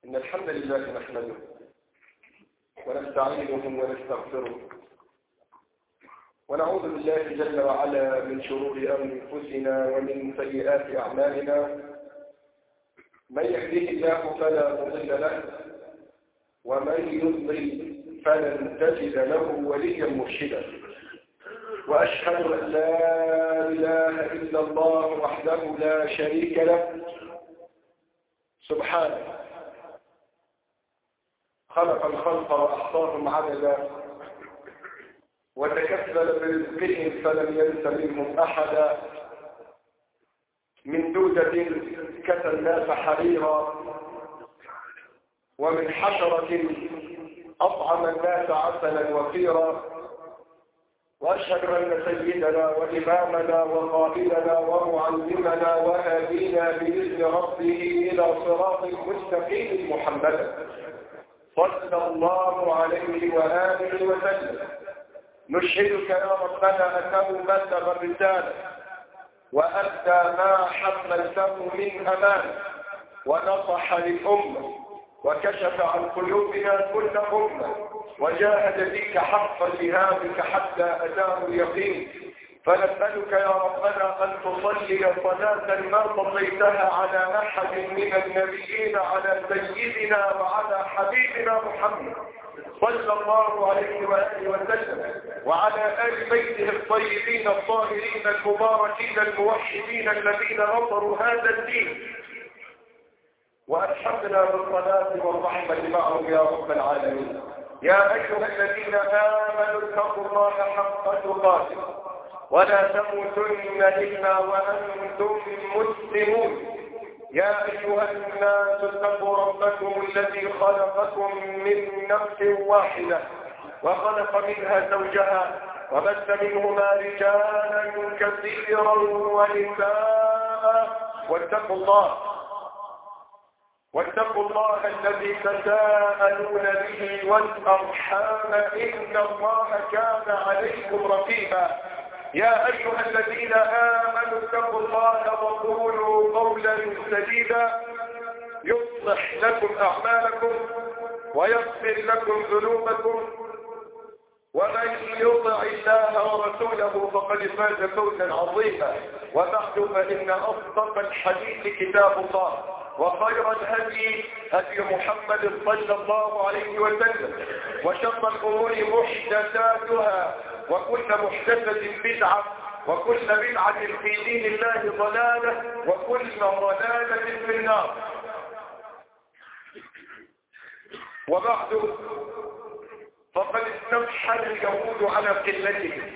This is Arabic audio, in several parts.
إن الحمد لله نحمده ونستعينه ونستغفره ونعوذ بالله جل وعلا من شرور أنفسنا ومن سيئات أعمالنا. من يهده الله فلا مضل له ومن يضلل فلن تجد له وليا مرشدا. وأشهد أن لا إله إلا الله وحده لا شريك له سبحانه خلق الخلق وأحصاهم عددا وتكفل برزقهم فلم ينس منهم أحدا. من دودة كسى الناس حريرا ومن حشرة أطعم الناس عسلا وفيرا. وأشهد أن سيدنا وإمامنا وقائدنا ومعلمنا وهادينا بإذن ربه إلى صراط مستقيم محمدا صلى الله عليه وآله وسلم. نشهدك يا ربنا أنه بلغ الرسالة وأدى ما حملته من أمانة ونصح للأمة وكشف عن قلوبنا كل أمة وجاهد فيك حق جهادك حتى أتاه اليقين. فنسألك يا ربنا أن تصلي صلاة ما صليتها على أحد من النبيين على سيدنا وعلى حبيبنا محمد صلى الله عليه وآله وسلم وعلى آل بيته الطيبين الطاهرين المباركين الموحدين الذين نصروا هذا الدين وألحقنا بالصلاة والرحمة معهم يا رب العالمين. يا أيها الذين آمنوا اتقوا الله حق تقاته ولا تموتن إلا وأنتم مسلمون. يا أيها الناس اتقوا ربكم الذي خلقكم من نفس واحدة وخلق منها زوجها وبث منهما رجالا كثيرا ونساء. واتقوا الله الذي تساءلون به والأرحام إن الله كان عليكم رقيبا. يا أيها الذين آمنوا اتقوا الله وقولوا قولا سديدا يصلح لكم أعمالكم ويغفر لكم ذنوبكم ومن يطع الله ورسوله فقد فاز فوزا عظيما. وبعد فإن أصدق الحديث كتاب الله وخير الهدي هدي محمد صلى الله عليه وسلم وشر الأمور محدثاتها وكل محدثة بدعة وكل بدعة في دين الله ضلالة وكل ضلالة في النار. وبعد فقد استفحل اليهود على قلتهم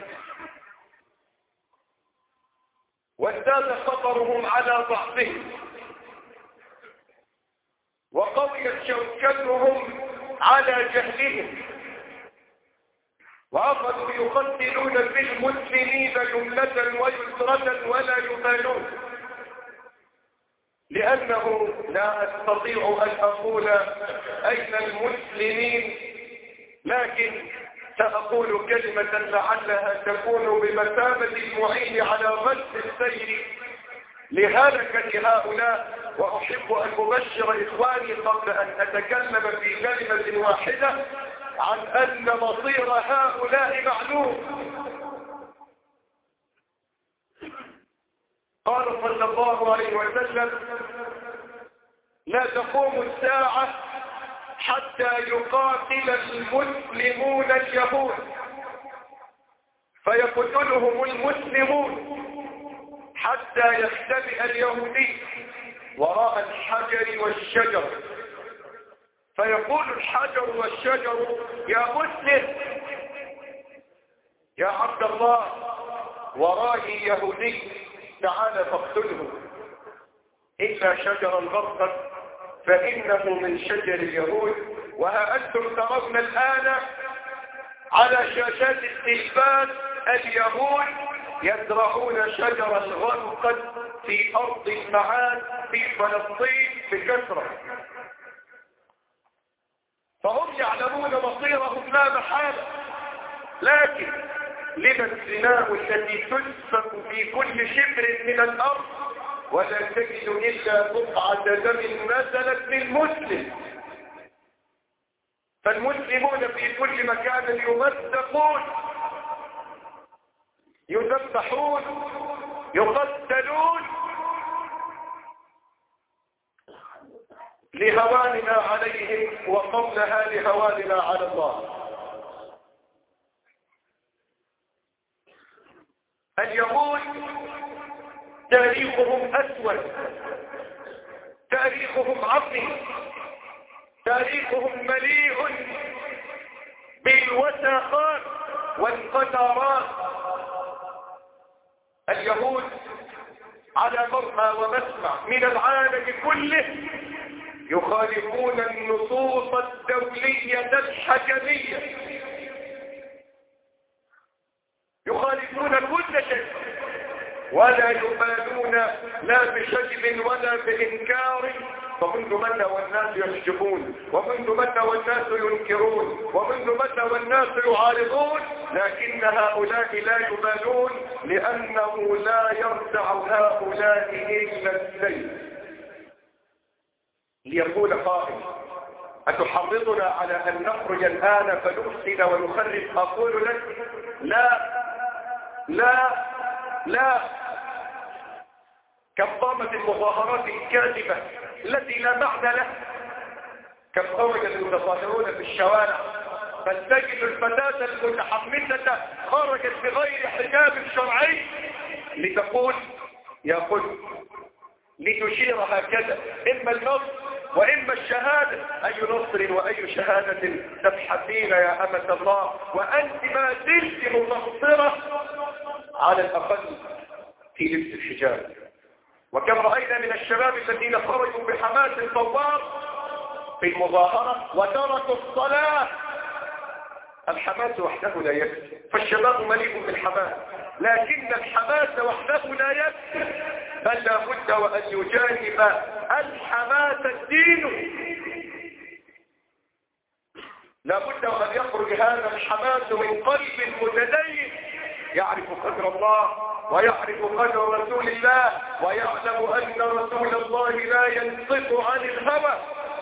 وازداد خطرهم على ضعفهم وقويت شوكتهم على جهلهم وأخذوا يقتلون بالمسلمين جملة ويسرة ولا يبالون. لأنه لا أستطيع أن أقول أين المسلمين لكن سأقول كلمة لعلها تكون بمثابة المعين على غد السير لهلكة هؤلاء. وأحب أن أبشر إخواني قبل أن أتكلم في كلمة واحدة عن أن مصير هؤلاء معلوم. قال صلى الله عليه وسلم لا تقوم الساعة حتى يقاتل المسلمون اليهود فيقتلهم المسلمون حتى يختبئ اليهودي وراء الحجر والشجر فيقول الحجر والشجر يا مسلم يا عبد الله ورائي يهودي تعال فاقتله إلا شجر الغرقد فإنه من شجر اليهود. وها أنتم ترون الآن على شاشات التلفاز اليهود يزرعون شجر الغرقد في أرض المعاد في فلسطين بكثرة. فهم يعلمون مصيرهم لا محالة. لكن لما الزنا التي تسفك في كل شبر من الأرض ولا تجد إلا بقعة دم نزلت من مسلم فالمسلمون في كل مكان يمزقون، يذبحون، يقتلون لهواننا عليهم وقبلها لهواننا على الله. اليهود تاريخهم أسود، تاريخهم عظيم، تاريخهم مليء بالوساخات والقذارات. اليهود على مرمى ومسمع من العالم كله يخالفون النصوص الدولية الحكمية، يخالفون كل شيء ولا يبالون لا بشجب ولا بإنكار. فمنذ متى والناس يشجبون، ومنذ متى والناس ينكرون، ومنذ متى والناس يعارضون، لكن هؤلاء لا يبالون، لأنه لا يرتع هؤلاء إلا السيف. ليقول قائل: أتحرضنا على أن نخرج الآن فنفسد ونخرب؟ أقول لك: لا لا لا. كم قامت المظاهرات الكاذبة التي لا معنى لها، كم خرج المتظاهرون في الشوارع، بل تجد الفتاة المتحمسة خرجت بغير حجاب شرعي لتقول يا قل، لتشير هكذا: إما النصر وإما الشهادة. أي نصر وأي شهادة تبحثين يا أمة الله وأنت ما زلت مقصرة على الأقل في لبس الحجاب؟ وكم رأينا من الشباب الذين خرجوا بحماس ثوار في المظاهرة وتركوا الصلاة. الحماس وحده لا يكفي، فالشباب مليء بالحماس، لكن الحماس وحده لا يكفي، بل لا بد وأن يجانب الحماس الدين. لا بد وأن يخرج هذا الحماس من قلب متدين يعرف قدر الله ويعرف قدر رسول الله ويعلم أن رسول الله لا ينطق عن الهوى.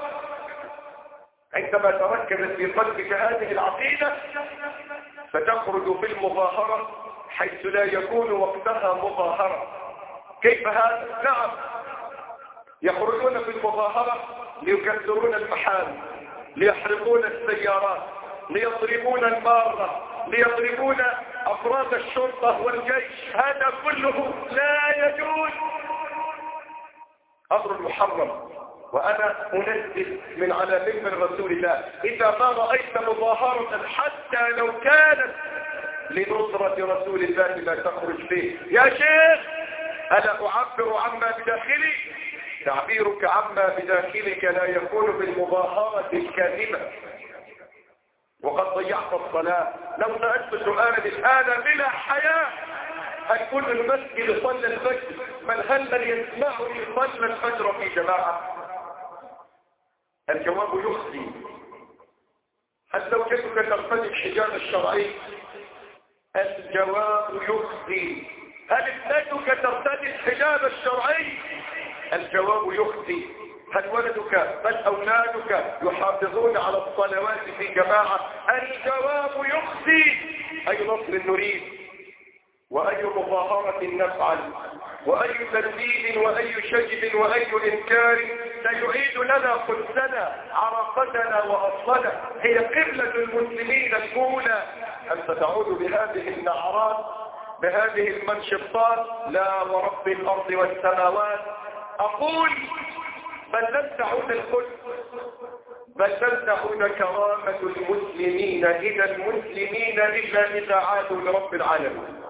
عندما تركزت في قلبك هذه العقيدة فتخرج في المظاهرة حيث لا يكون وقتها مظاهرة. كيف هذا؟ نعم، يخرجون في المظاهرة ليكسرون المحال، ليحرقون السيارات، ليضربون المارة، ليضربون أفراد الشرطة والجيش. هذا كله لا يجوز، أمر محرم. وأنا أنزل من على منبر رسول الله: إذا ما رأيت مظاهرة حتى لو كانت لنصرة رسول الله لا تخرج فيه. يا شيخ، أنا أعبر عما بداخلي. تعبيرك عما بداخلك لا يكون بالمظاهرة الكاذبة. وقد ضيعت الصلاة. لو سألت سؤالا الآن بلا حياة: هل كل المسجد صلى الفجر؟ هل من يسمعني صلى الفجر في جماعة؟ الجواب يخزي. هل زوجتك ترتدي الحجاب الشرعي؟ الجواب يخزي. هل ابنتك ترتدي الحجاب الشرعي؟ الجواب يخزي. هل ولدك بل أولادك يحافظون على الصلوات في جماعة؟ الجواب يخزي. أي نصر نريد، وأي مظاهرة نفعل، وأي تنديد، وأي شجب، وأي إنكار سيعيد لنا قدسنا، عراقتنا وأصلنا. هي قبلة المسلمين الأولى. أن ستعود بهذه النعرات، بهذه المنشطات؟ لا ورب الأرض والسماوات. أقول: بل لن تعود القدس، بل لن تعود كرامة المسلمين إلى المسلمين إلا إذا عادوا لرب العالمين.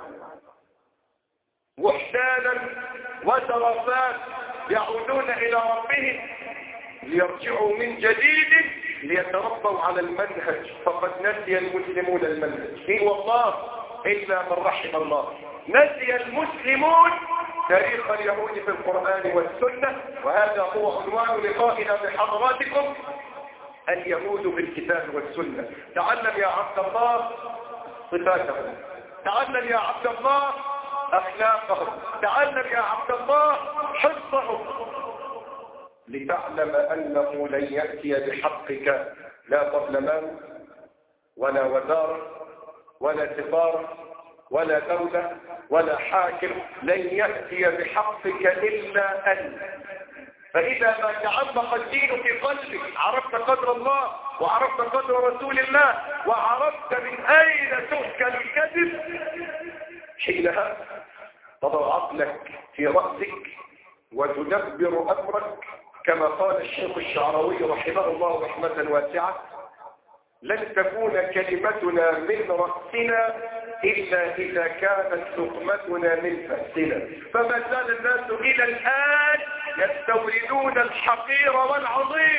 وحدانا وترفات يعودون إلى ربهم ليرجعوا من جديد ليتربوا على المنهج. فقد نسي المسلمون المنهج. إيه والله إلا من رحم الله. نسي المسلمون تاريخ اليهود في القرآن والسنة. وهذا هو عنوان لقائنا بحضراتكم: اليهود بالكتاب والسنة. تعلم يا عبد الله صفاتهم، تعلم يا عبد الله أخلاقهم، تعلم يا عبد الله حفظهم، لتعلم أنه لن يأتي بحقك لا برلمان ولا وزارة ولا سفارة ولا دولة ولا حاكم لن يأتي بحقك إلا أنت. فإذا ما تعمق الدين في قلبك، عرفت قدر الله وعرفت قدر رسول الله وعرفت من أين تؤكل الكذب، حينها تضع عقلك في رأسك وتدبر أمرك كما قال الشيخ الشعراوي رحمه الله رحمة واسعة: لن تكون كلمتنا من رأسنا إلا إذا كانت لقمتنا من فأسنا. فما زال الناس إلى الآن يستوردون الحقير والعظيم.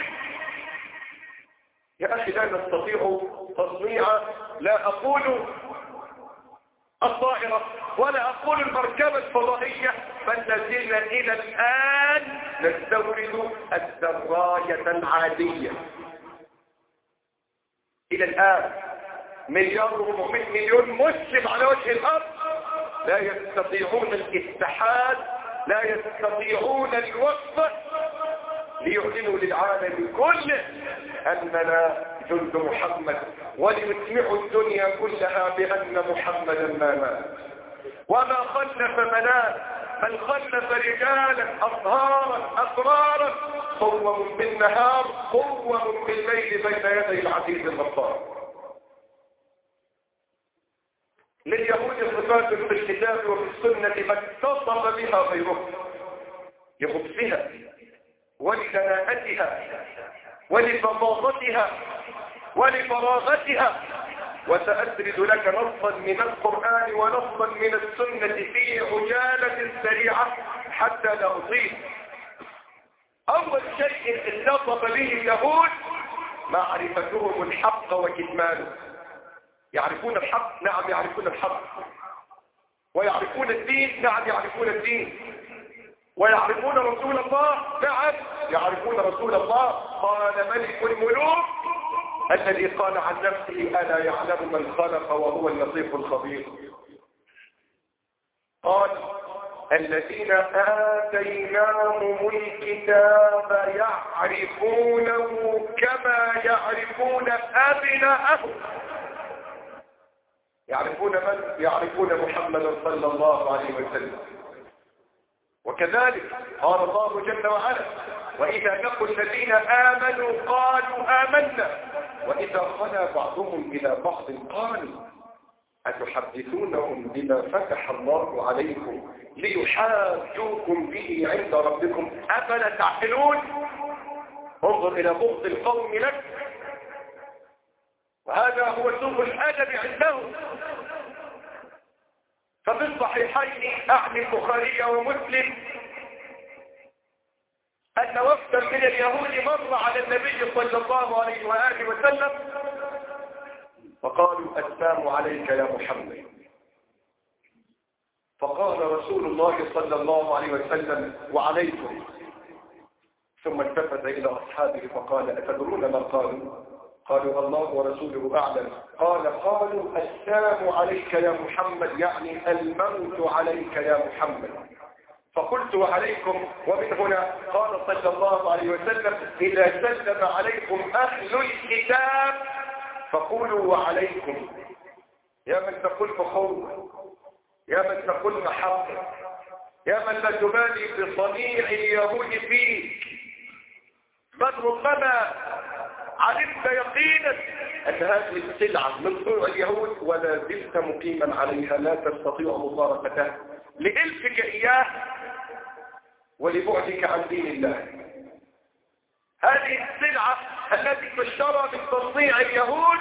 يا أخي لا نستطيع تصنيع، لا أقول الطائرة ولا أقول المركبة الفضائية، بل لازلنا إلى الآن نستورد الدراجة العادية. إلى الآن 1,400,000,000 مسلم على وجه الأرض لا يستطيعون الاتحاد، لا يستطيعون الوقفة ليعلنوا للعالم كله أننا جند محمد، وليسمعوا الدنيا كلها بأن محمدا ما مات وما خلف منات، بل خلف رجالا أطهارا أسرارا قوم بالنهار قوم بالليل بين يدي العزيز الغفار. لليهود صفات في الكتاب وفي السنة ما اتصف بها غيرهم لخبثها ولدناءتها ولفظاظتها ولفراغتها. وسأسرد لك نصا من القرآن ونصا من السنة في عجالة سريعة حتى لا أطيل. أول شيء اتصف به اليهود معرفتهم الحق وكتمانه. يعرفون الحق، نعم يعرفون الحق، ويعرفون الدين، نعم يعرفون الدين، ويعرفون رسول الله، نعم يعرفون رسول الله. قال ملك الملوك الذي قال عن نفسه: ألا يعلم من خلق وهو اللطيف الخبير. قال: الذين آتيناهم الكتاب يعرفونه كما يعرفون أبناءهم. يعرفون من؟ يعرفون محمدا صلى الله عليه وسلم. وكذلك قال الله جل وعلا: وإذا لقوا الذين آمنوا قالوا آمنا وإذا خلا بعضهم إلى بعض قالوا أتحدثونهم بما فتح الله عليكم ليحاجوكم به عند ربكم أفلا تعقلون. انظر إلى بغض القوم لك، وهذا هو سوء الأدب عندهم. ففي الصحيحين أعني البخاري ومسلم أن وفدا من اليهود مر على النبي صلى الله عليه وآله وسلم فقالوا: السلام عليك يا محمد. فقال رسول الله صلى الله عليه وسلم: وعليكم. ثم التفت إلى أصحابه فقال: أتدرون ما قالوا؟ قالوا: الله ورسوله أعلم. قالوا: السلام عليك يا محمد، يعني الموت عليك يا محمد. فقلت: وعليكم. ومن هنا قال صلى الله عليه وسلم: إذا سلم عليكم أهل الكتاب فقولوا وعليكم. يا من تقول بخوف، يا من تقول محبة، يا من لا تبالي بصنيع اليهود فيك، بل ربما علمت يقينا أن هذه السلعة من طوع اليهود ولا زلت مقيما عليها، لا تستطيع مباركتها لإلفك إياه ولبعدك عن دين الله. هذه السلعة التي تشترى من تصنيع اليهود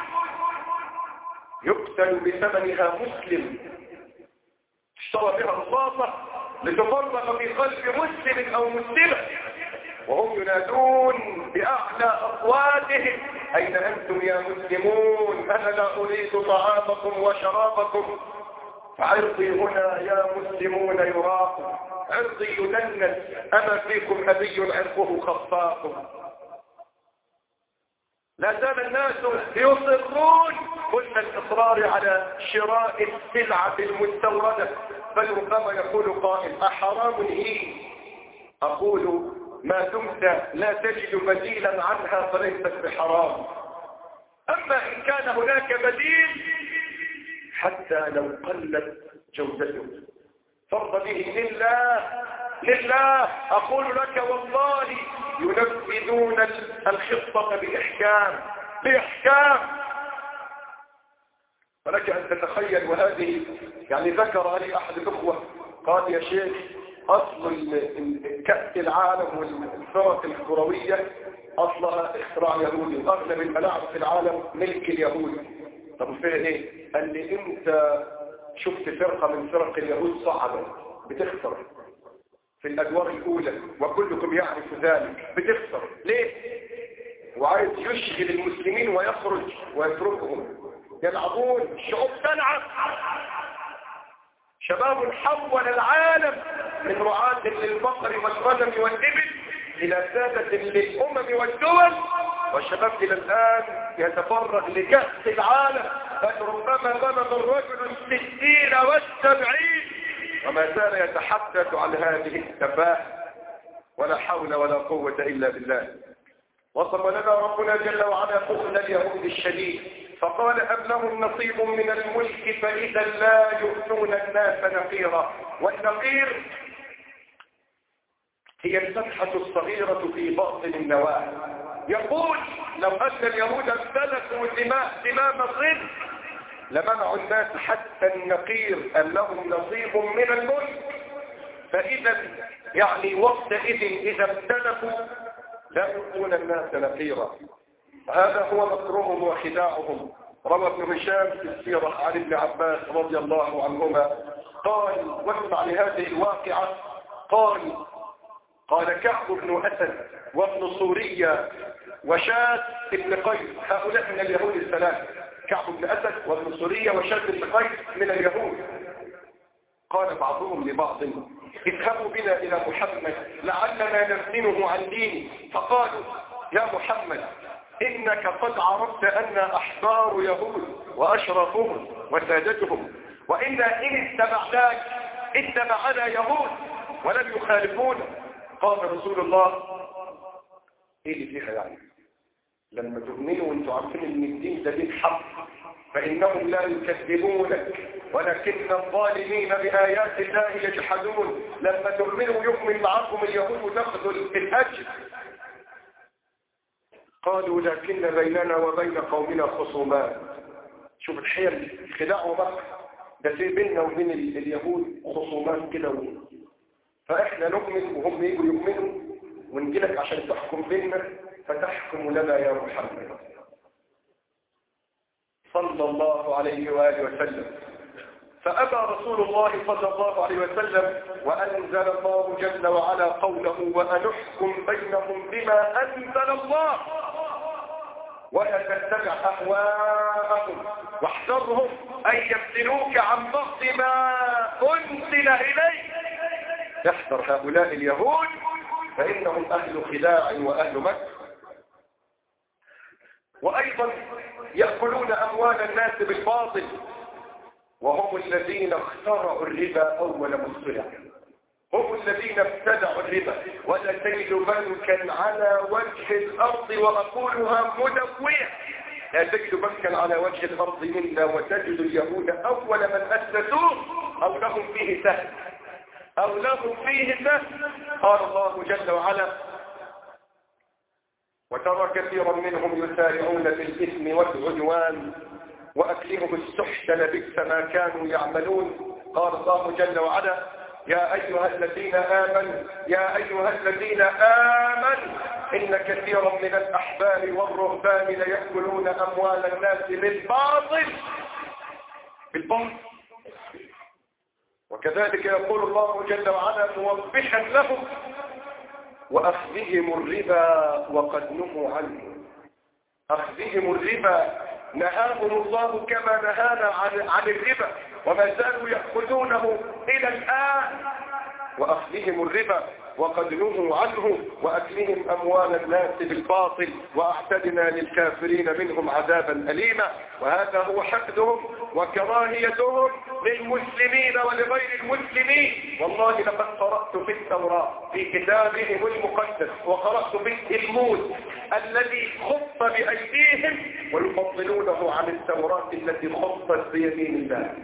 يقتل بثمنها مسلم، اشترى بها رصاصة لتفرق في قلب مسلم أو مسلمة، وهم ينادون بأعلى أصواتهم: أين أنتم يا مسلمون؟ أنا لا أريد طعامكم وشرابكم، فعرضي هنا يا مسلمون يراق، عرضي يدنس، أما فيكم أبي عرضه خفاق. لا زال الناس يصرون كل الإصرار على شراء السلعة المستوردة، بل ربما يقول قائل: أحرام هي؟ أقول: ما دمت لا تجد بديلا عنها فليست بحرام. أما إن كان هناك بديل حتى لو قلت جودته فرض به لله أقول لك والله ينفذون الخطة بإحكام ولك أن تتخيل. وهذه يعني ذكر لي أحد الأخوة قال يا شيخ أصل كأس العالم والفرق الكروية أصلها اختراع يهودي وأغلب الملاعب في العالم ملك اليهود. طب فيها ايه؟ قال لي انت شفت فرقة من فرق اليهود صعبة بتخسر في الأدوار الأولى وكلكم يعرف ذلك، بتخسر ليه؟ وعايز يشغل المسلمين ويخرج ويتركهم يلعبون. الشعوب تلعب، شباب حول العالم من رعاة للبقر والغنم والإبل إلى سادة للأمم والدول، والشباب إلى الآن يتفرغ لكأس العالم، بل ربما بلغ الرجل 60 و70 وما زال يتحدث عن هذه التفاهة. ولا حول ولا قوة إلا بالله. وصف لنا ربنا جل وعلا بخل اليهود الشديد فقال أم لهم نصيب من الملك فإذا لا يؤتون الناس نقيرا. والنقير هي الفتحة الصغيرة في باطن النواة. يقول لو أن اليهود امتلكوا دماء الصدق لمنعوا الناس حتى النقير أم لهم نصيب من الملك فإذا يعني وقتئذ إذا امتلكوا لا يؤتون الناس نقيرا. هذا هو مكرهم وخداعهم. روى ابن هشام في السيرة عن ابن عباس رضي الله عنهما قال واسمع لهذه الواقعة قال كعب بن أسد وابن صورية وشاد بن قيس هؤلاء من اليهود الثلاثة، كعب بن أسد وابن صورية وشاد بن قيس من اليهود. قال بعضهم لبعض اذهبوا بنا إلى محمد لعلنا نفتنه عن دينه. فقالوا يا محمد إنك قد عرفت أن أحبار يهود وأشرفهم وسادتهم وإنا إن اتبعنا يهود ولم يخالفونا. قال رسول الله ايه اللي فيها يعني لما تؤمنوا وانتوا عارفين ان الدين ده دين حق فإنهم لا يكذبونك ولكن الظالمين بآيات الله يجحدون. لما تؤمنوا يؤمن معكم اليهود وتأخذوا الأجر. قالوا لكن بيننا وبين قومنا خصومات. شوف الحيل خداعوا بقى ده في بيننا وبين اليهود خصومات كده فإحنا نؤمن وهم يجوا يؤمنوا ونجيلك عشان تحكم بيننا فتحكم لنا يا محمد صلى الله عليه وآله وسلم. فأبى رسول الله صلى الله عليه وسلم وأنزل الله جل وعلا قوله وأنحكم بينهم بما أنزل الله ولا تتبع أهواءهم واحذرهم أن يفتنوك عن بعض ما أنزل إليك. يحذر هؤلاء اليهود فإنهم أهل خداع وأهل مكر. وأيضا يأكلون أموال الناس بالباطل وهم الذين اخترعوا الربا أول مصطلح. هم الذين ابتدعوا الربا ولا تجد بنكا على وجه الأرض وأقولها مدوية لا تجد بنكا على وجه الأرض منا وتجد اليهود أول من أسسوه أو لهم فيه سهل قال الله جل وعلا وترى كثيرا منهم يسارعون في الإثم والعدوان وأكلهم السحت لبئس ما كانوا يعملون. قال الله جل وعلا يا أيها الذين آمنوا إن كثيرا من الأحبار والرهبان ليأكلون أموال الناس بالباطل وكذلك يقول الله جل وعلا موضحا لهم وأخذهم الربا وقد نهوا عنه. أخذهم الربا نهاهم الله كما نهانا عن الربا وما زالوا يأخذونه إلى الآن. وأخذهم الربا وقد نهوا عنه وأكلهم أموال الناس بالباطل وأعتدنا للكافرين منهم عذابا أليما. وهذا هو حقدهم وكراهيتهم للمسلمين ولغير المسلمين. والله لقد قرأت في التوراة في كتابهم المقدس وقرأت في التلمود الذي خط بأيديهم ويفضلونه عن التوراة التي خطت بيمين الله.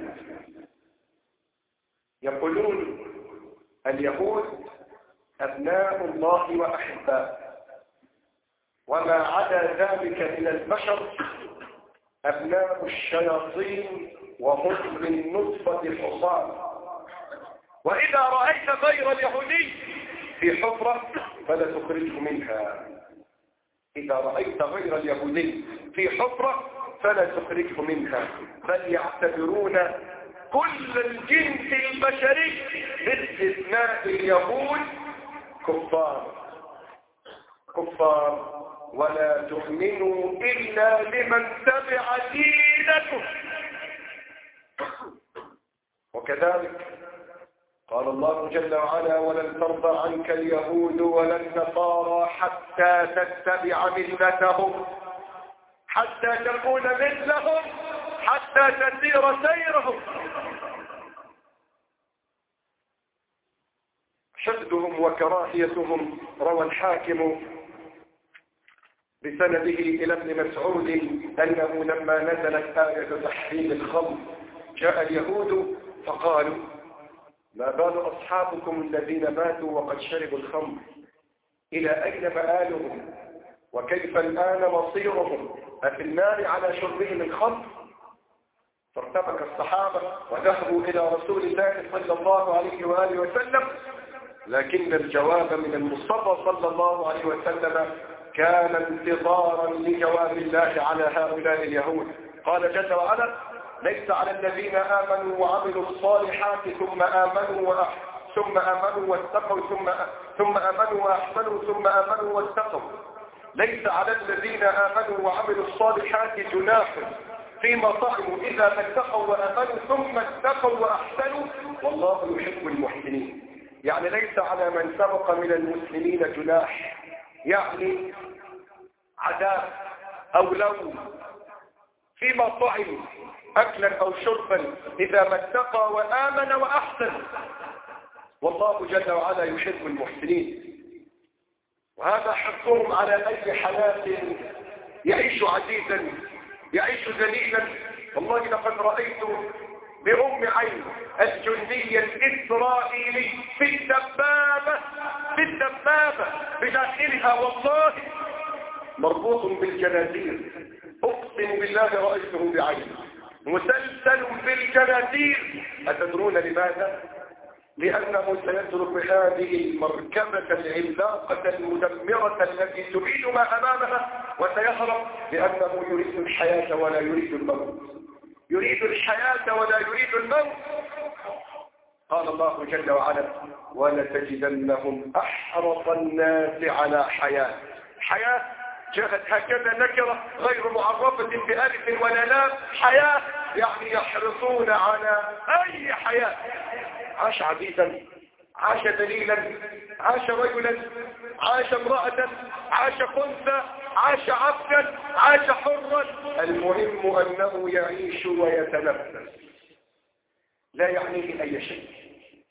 يقولون اليهود أبناء الله وأحباء، وما عدا ذلك من البشر أبناء الشياطين وهم من نطفة حصان. وإذا رأيت غير اليهودي في حفرة فلا تخرجه منها. إذا رأيت غير اليهودي في حفرة فلا تخرجه منها، بل يعتبرون كل الجنس البشري باستثناء اليهود كفار، ولا تؤمنوا إلا لمن تبع دينكم. وكذلك قال الله جل وعلا: ولن ترضى عنك اليهود ولا النصارى حتى تتبع ملتهم، حتى تكون مثلهم، حتى تسير سيرهم. حقدهم وكراهيتهم. روى الحاكم بسنده إلى ابن مسعود أنه لما نزلت آية تحريم الخمر جاء اليهود فقالوا: ما بال أصحابكم الذين ماتوا وقد شربوا الخمر؟ إلى أين مآلهم؟ وكيف الآن مصيرهم؟ أفي النار على شربهم الخمر؟ فارتبك الصحابة وذهبوا إلى رسول الله صلى الله عليه وآله وسلم، لكن الجواب من المصطفى صلى الله عليه وسلم كان انتظارا لجواب الله على هؤلاء اليهود. قال جل وعلا: ليس على الذين آمنوا وعملوا الصالحات ثم آمنوا واتقوا ثم آمنوا وأحسنوا ثم آمنوا واتقوا، ليس على الذين آمنوا وعملوا الصالحات جناح فيما طعموا إذا ما اتقوا وآمنوا ثم اتقوا وأحسنوا والله يحب المحسنين. يعني ليس على من سبق من المسلمين جناح، يعني عذاب أو لوم فيما طعم أكلا أو شربا إذا ما اتقى وآمن وأحسن، والله جل وعلا يحب المحسنين. وهذا حقهم على أي حياة يعيش عزيزا، يعيش ذليلا. والله لقد رأيت بأم عين الجندي الإسرائيلي في الدبابة بداخلها والله مربوط بالجنازير، أقسم بالله رأيته بعيني، مسلسل بالجنازير. أتدرون لماذا؟ لأنه سيترك هذه المركبة العملاقة المدمرة التي تبيد ما أمامها وسيهرب، لأنه يريد الحياة ولا يريد الموت، يريد الحياة ولا يريد الموت. قال الله جل وعلا: ولتجدنهم أحرص الناس على حياة جاءت هكذا نكرة غير معرفة بألف ولا لام. حياة يعني يحرصون على أي حياة. عاش عزيزا، عاش ذليلا، عاش رجلا، عاش امرأة، عاش خنثى، عاش عبدا، عاش حرا، المهم أنه يعيش ويتنفس، لا يعنيه أي شيء.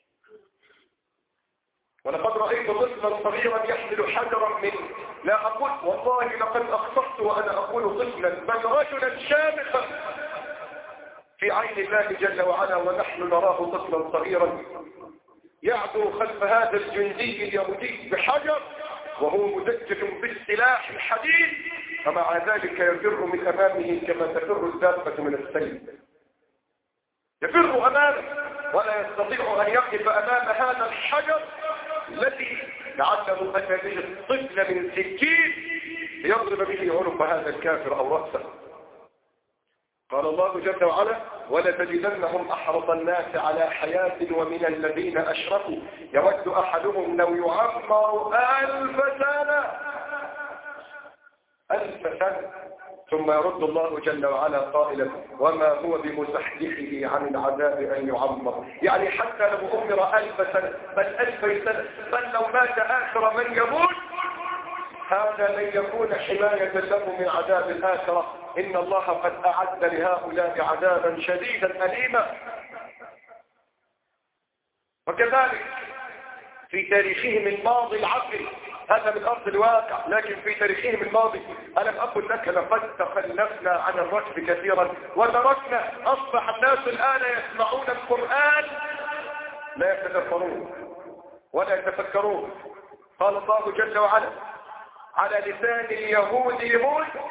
ولقد رأيت طفلا صغيرا يحمل حجرا منه، لا أقول والله لقد أخطأت وأنا أقول طفلا، بل رجلا شامخا في عين الله جل وعلا، ونحن نراه طفلا صغيرا يعدو خلف هذا الجندي اليهودي بحجر وهو مدجج بالسلاح الحديد، فمع ذلك يفر من أمامه كما تفر الدابة من السيل، يفر أمامه ولا يستطيع أن يقف أمام هذا الحجر الذي لعله أن يجد الطفل من سكين ليضرب به عنق هذا الكافر أو رأسه. قال الله جل وعلا: ولتجدنهم أحرص الناس على حياة ومن الذين أشركوا يود أحدهم لو يعمر 1000 سنة ثم يرد الله جل وعلا قائلا: وما هو بمزحزحه عن العذاب أن يعمر. يعني حتى لو عمر 1000 سنة بل 2000 سنة بل لو مات آخر من يموت، هذا لن يكون حماية له من عذاب الآخرة. إن الله قد أعد لهؤلاء عذابا شديدا أليما. وكذلك في تاريخهم الماضي العقل هذا من أرض الواقع، لكن في تاريخهم الماضي ألم أقل لك لقد تخلفنا عن الركب كثيرا وتركنا. أصبح الناس الآن يسمعون القرآن لا يتدبرون ولا يتفكرون. قال الله جل وعلا على لسان اليهود لموسى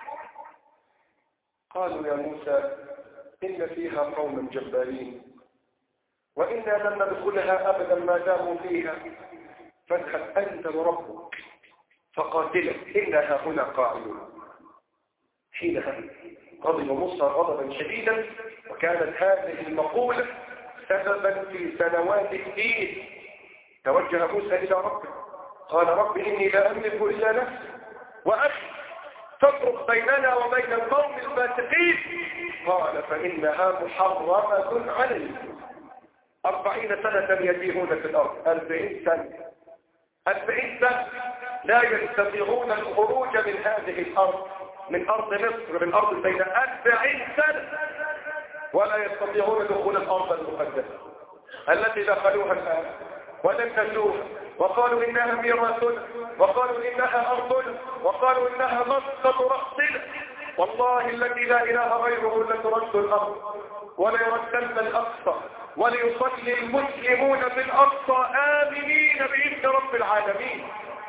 قالوا يا موسى إن فيها قوما جبارين وإنا لن ندخلها أبدا ما داموا فيها فاذهب أنت وربك فقاتلا إنها هنا قاعدون. حينها غضب موسى غضبا شديدا، وكانت هذه المقولة سببا في سنوات الدين. توجه موسى إلى ربه قال رب إني لا أملك إلا نفسي وأخي تفرق بيننا وبين القوم الفاسقين. قال فإنها محرمة عليهم 40 سنة يتيهون في الأرض. 40 سنة لا يستطيعون الخروج من هذه الأرض، من أرض مصر، من أرض سيناء. 40 سنة ولا يستطيعون دخول الأرض المقدسة التي دخلوها الآن ولم نسوها، وقالوا إنها ميراثنا، وقالوا إنها أرضنا، وقالوا إنها مسقط رأسنا. والله الذي لا إله غيره لترد الأرض وليردن الأقصى وليصلي المسلمون في الأقصى آمنين بإذن رب العالمين.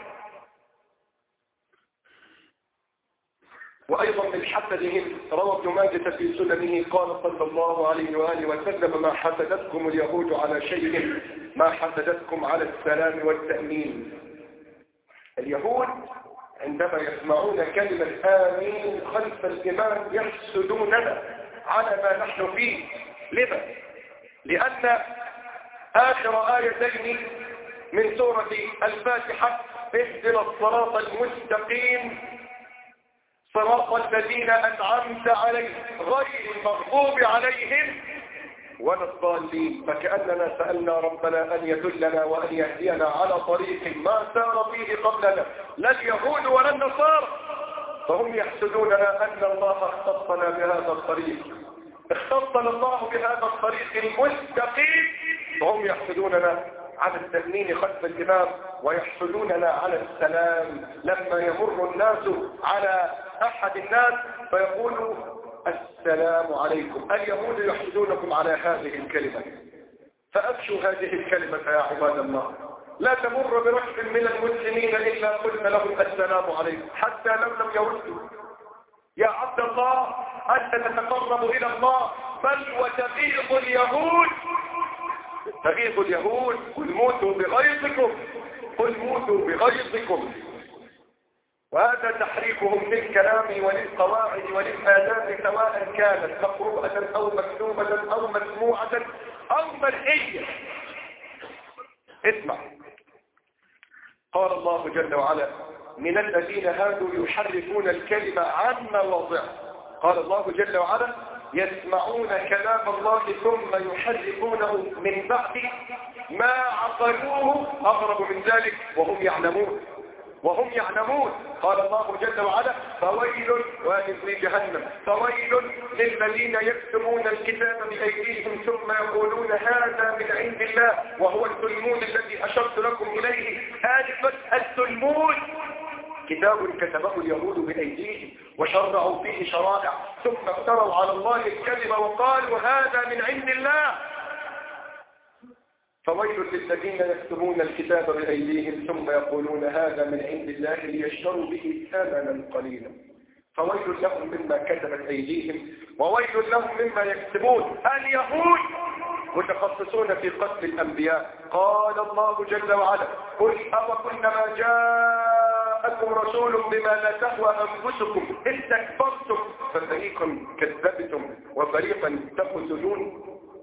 وأيضا من حسدهم روى ابن ماجه في سننه قال صلى الله عليه وآله وسلم ما حسدتكم اليهود على شيء ما حسدتكم على السلام والتأمين. اليهود عندما يسمعون كلمة آمين خلف الإمام يحسدوننا على ما نحن فيه. لما؟ لأن آخر آيتين من سورة الفاتحة اهدنا الصراط المستقيم صراط الذين أنعمت عليهم غير المغضوب عليهم ولا الضالين. فكأننا سألنا ربنا أن يدلنا وأن يهدينا على طريق ما سار فيه قبلنا لا اليهود ولا النصارى. فهم يحسدوننا أن الله اختصنا بهذا الطريق، اختصنا الله بهذا الطريق المستقيم، فهم يحسدوننا على التأمين خلف الإمام ويحسدوننا على السلام لما يمر الناس على أحد الناس فيقولوا السلام عليكم. اليهود يحسدونكم على هذه الكلمة، فأفشوا هذه الكلمة يا عباد الله. لا تمر برجل من المسلمين إلا قلنا لهم السلام عليكم حتى لو لم يردوا. يا عبد الله أنت تتقرب إلى الله بل وتغيظ اليهود. تغيظ اليهود قل موتوا بغيظكم، قل موتوا بغيظكم. وهذا تحريفهم للكلام وللقواعد وللآداب سواء كانت مقروءة أو مكتوبة أو مسموعة أو مرئية. اسمع، قال الله جل وعلا من الذين هادوا يحرفون الكلمة عن مواضعه. قال الله جل وعلا يسمعون كلام الله ثم يحرفونه من بعد ما عقلوه. أغرب من ذلك وهم يعلمون. قال الله جل وعلا فويل وفي جهنم فويل للذين يكتبون الكتاب بأيديهم ثم يقولون هذا من عند الله وهو التلمود الذي أشرت لكم إليه آنفا. التلمود كتاب كتبه اليهود بأيديهم وشرعوا فيه شرائع ثم افتروا على الله الكذب وقالوا هذا من عند الله. فويل للذين يكتبون الكتاب بأيديهم ثم يقولون هذا من عند الله ليشتروا به ثمنا قليلا. فويل لهم مما كتبت أيديهم وويل لهم مما يكتبون. اليهود متخصصون في قتل الأنبياء. قال الله جل وعلا قل أوكلما جاءكم رسول بما لا تهوى أنفسكم استكبرتم ففريقا كذبتم وفريقا تقتلون.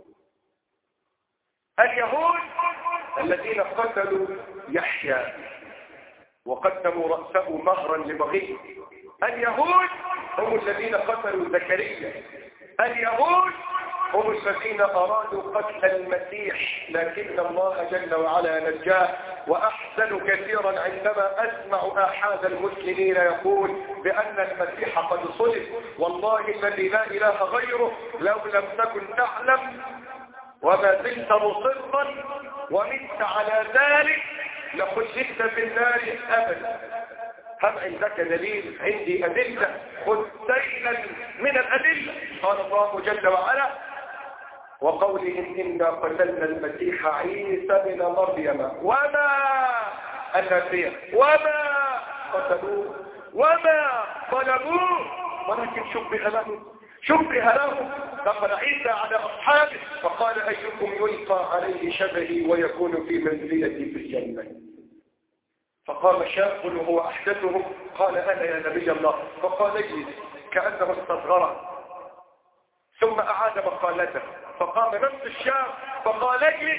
اليهود الذين قتلوا يحيى وقدموا رأسه مهرا لبغي. اليهود هم الذين قتلوا زكريا. اليهود هم الذين أرادوا قتل المسيح لكن الله جل وعلا نجاه. وأحزن كثيرا عندما أسمع أحد المسلمين يقول بأن المسيح قد صلب. والله الذي لا إله غيره لو لم تكن تعلم وما زلت مصرا ومت على ذلك لخلدت في النار أبدا. هل عندك دليل؟ عندي أدلة. خذ سيلا من الأدلة. قال الله جل وعلا وقولهم إنا قتلنا المسيح عيسى بن مريم وما أتى وما قتلوه وما ظلموه ولكن شبه له. دخل عيسى على أصحابه فقال أيكم يلقى عليه شبهي ويكون في منزلتي في الجنة. فقام شاب وهو أحدثهم قال أنا يا نبي الله. فقال اجلس كأنه استصغره ثم أعاد مقالته. فقام نفس الشاب فقال اجلس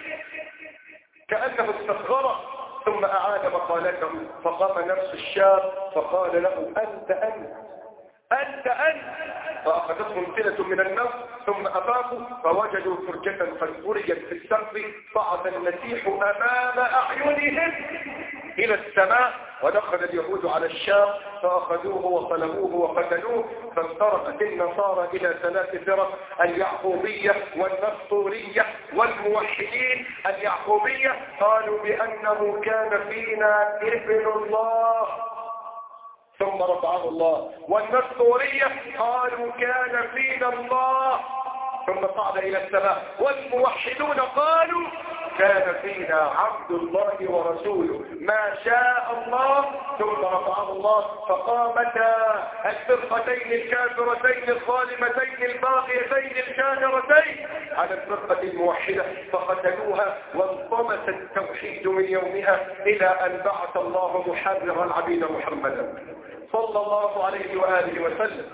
كأنه استصغره ثم أعاد مقالته. فقام نفس الشاب فقال له أنت فأخذتهم سنة من النوم ثم أفاقوا فوجدوا فرجة قد فرجت في السقف صعد المسيح أمام أعينهم إلى السماء. ودخل اليهود على الشام فأخذوه وصلبوه وقتلوه. فافترقت النصارى إلى 3 فرق: اليعقوبية والنسطورية والموحدين. اليعقوبية قالوا بأنه كان فينا ابن الله ثم رفعه الله، والنسطورية قالوا كان فينا الله ثم صعد إلى السماء، والموحدون قالوا كان فينا عبد الله ورسوله ما شاء الله ثم رفعه الله. فقامتا الفرقتين الكافرتين الظالمتين الباغيتين الكافرتين على الفرقة الموحدة فقتلوها، وانطمس التوحيد من يومها إلى أن بعث الله محرر العبيد محمدا صلى الله عليه وآله وسلم.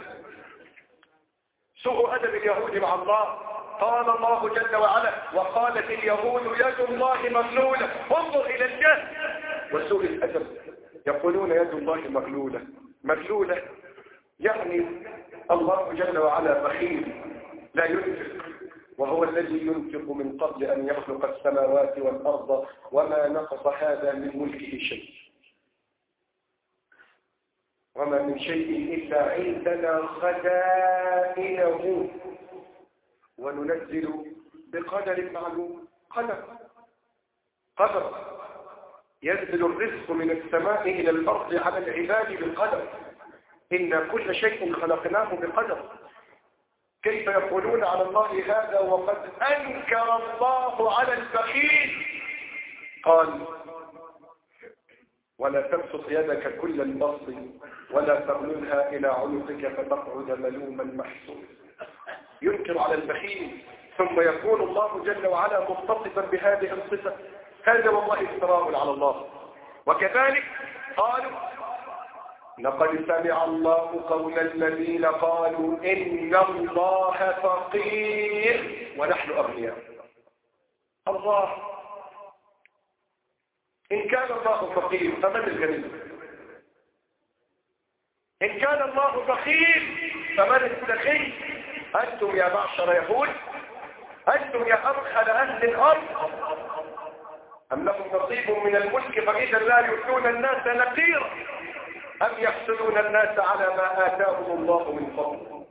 سوء أدب اليهود مع الله. قال الله جل وعلا وقالت اليهود يد الله مغلولة. انظر إلى الجهل وسوء الأدب. يقولون يد الله مغلولة يعني الله جل وعلا بخيل لا ينفق، وهو الذي ينفق من قبل أن يخلق السماوات والأرض وما نقص هذا من ملكه شيء، وما من شيء إلا عندنا خزائنه وننزل بقدر معلوم. قدر ينزل الرزق من السماء إلى الأرض على العباد بالقدر. إن كل شيء خلقناه بقدر. كيف يقولون على الله هذا وقد أنكر الله على البخيل؟ قال ولا تبسط يدك كل البسط ولا تغللها إلى عنقك فتقعد ملوما محسوسا. ينكر على البخيل ثم يكون الله جل وعلا متصفا بهذه الصفة. هذا والله افتراء على الله. وكذلك قالوا لقد سمع الله قول الذين قالوا إن الله فقير ونحن أغنياء. الله إن كان الله فقير فمن الغني؟ إن كان الله بخيل فمن السخي؟ أنتم يا معشر يهود، أنتم يا أبخل أهل الأرض، أم لهم نصيب من الملك فإذا لا يؤتون الناس نقيرا، أم يحسدون الناس على ما آتاهم الله من فضله.